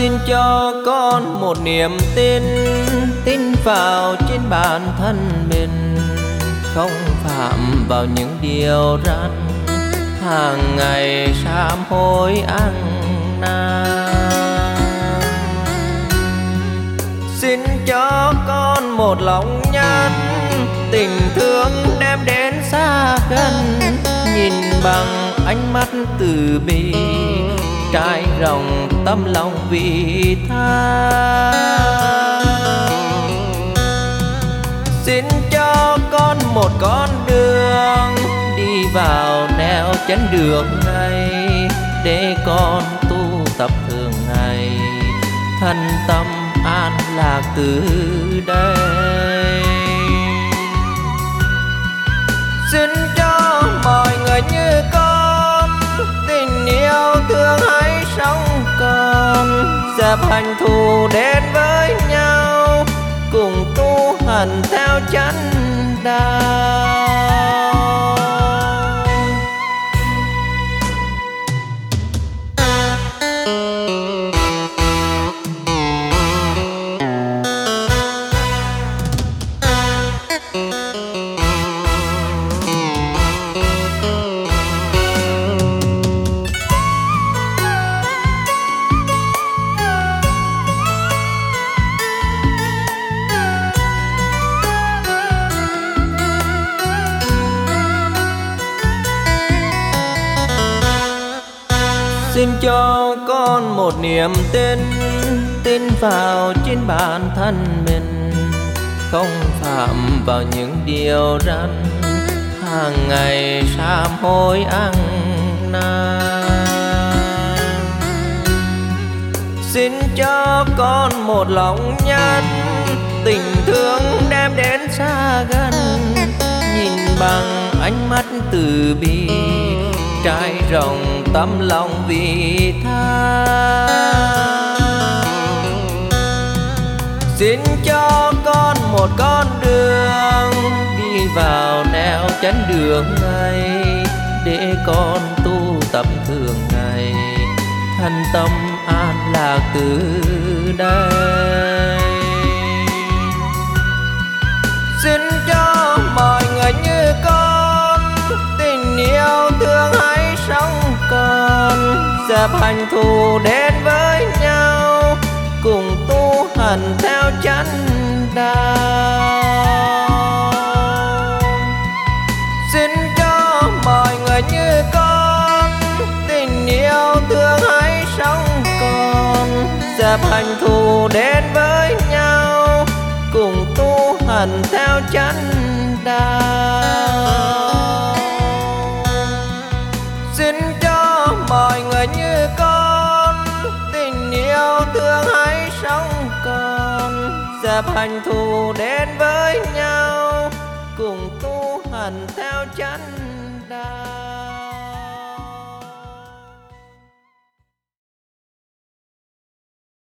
xin cho con một niềm tin, tin vào trên bản thân mình, không phạm vào những điều răn, hàng ngày sám hối ăn năn. Xin cho con một lòng nhân, tình thương đem đến xa gần, nhìn bằng ánh mắt từ bi, trải rộng tâm lòng vị tha. Xin cho con một con đường, đi vào nẻo chân đường này, để con tu tập thường ngày, thân tâm an lạc từ đây. Xin cho mọi người như con, tình yêu thương hãy sống còn, dẹp hành thù đến với nhau, cùng tu hành theo chánh đạo. Xin cho con một niềm tin, tin vào trên bản thân mình, không phạm vào những điều răn, hàng ngày sám hối ăn năn. Xin cho con một lòng nhân, tình thương đem đến xa gần, nhìn bằng ánh mắt từ bi, trải rộng tâm lòng vị tha. Xin cho con một con đường, đi vào nẻo chánh đường này, để con tu tập thường ngày, thân tâm an lạc từ đây. Xin cho mọi người như con, tình yêu thương hãy sống còn, dẹp hành thù đến với nhau, cùng tu hành theo chánh đạo. Xin cho mọi người như con, tình yêu thương hãy sống còn, dẹp hành thù đến với nhau, cùng tu hành theo chánh đạo. Xin cho mọi người như con, tình yêu thương hãy sống còn, dẹp hành thù đến với nhau, cùng tu hành theo chánh đạo.